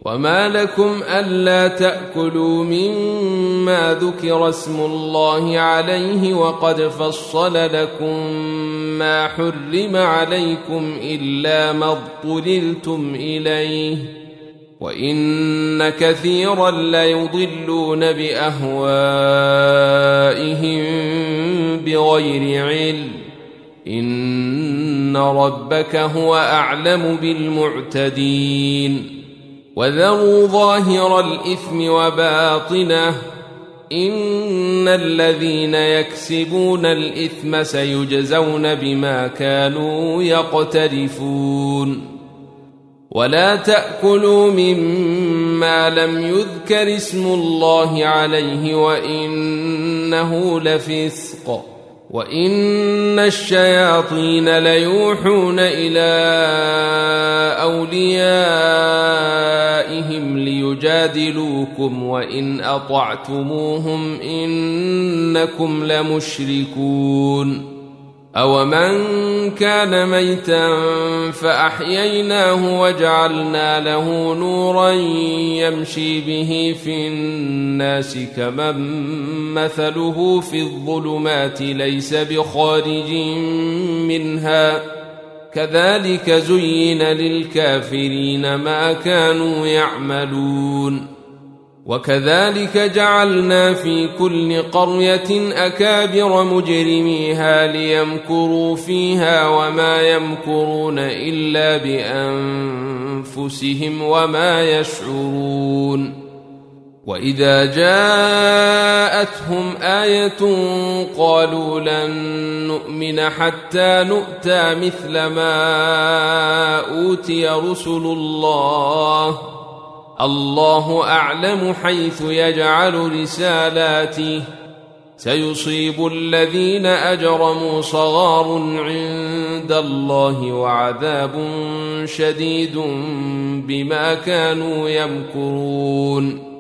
وما لكم ألا تأكلوا مما ذكر اسم الله عليه وقد فصل لكم ما حرم عليكم إلا ما اضطررتم إليه وإن كثيرا ليضلون بأهوائهم بغير علم إن ربك هو أعلم بالمعتدين وذروا ظاهر الإثم وباطنه إن الذين يكسبون الإثم سيجزون بما كانوا يقترفون ولا تأكلوا مما لم يذكر اسم الله عليه وإنه لفسق وإن الشياطين ليوحون إلى أوليائهم ليجادلوكم وإن أطعتموهم إنكم لمشركون أومن كان ميتا فأحييناه وجعلنا له نورا يمشي به في الناس كمن مثله في الظلمات ليس بخارج منها كذلك زين للكافرين ما كانوا يعملون وكذلك جعلنا في كل قرية أكابر مجرميها ليمكروا فيها وما يمكرون إلا بأنفسهم وما يشعرون وإذا جاءتهم آية قالوا لن نؤمن حتى نؤتى مثل ما أوتي رسل الله أعلم حيث يجعل رسالاته سيصيب الذين أجرموا صغار عند الله وعذاب شديد بما كانوا يمكرون